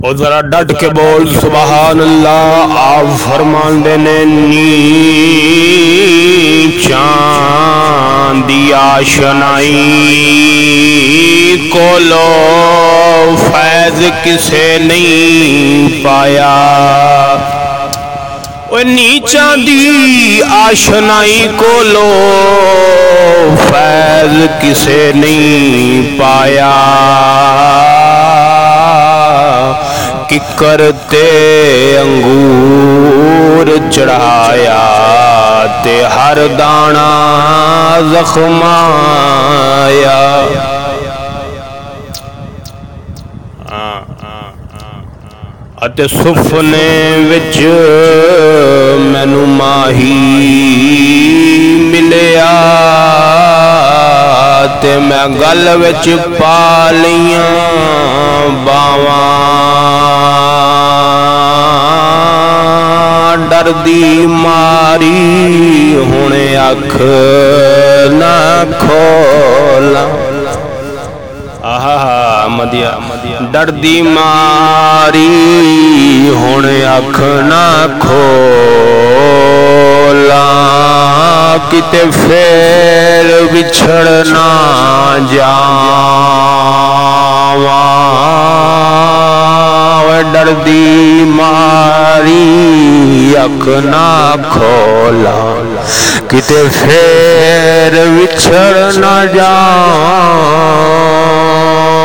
او ذرا ڈٹ کے بول سبحان اللہ۔ آپ فرماندے نے نیچاں دی آشنائی کولو فیض کسے نہیں پایا۔ او نیچاں دی آشنائی کولو فیض کسے نہیں پایا۔ کہ کرتے انگور چڑھایا تے ہر دانا زخمایا۔ اتے سفنے وچ مینوں ماہی ملیا تے میں گل وچ پا لیاں باواں۔ ڈر دی ماری ہن اکھ نہ کھولا۔ مدیا ڈر دی ماری ہن اکھ نہ کھولا۔ کتے پھر بچھڑ نہ جاواں۔ ڈر دی ماری اکھ نہ کھولا۔ کتے پھر بچھڑ نہ جاواں۔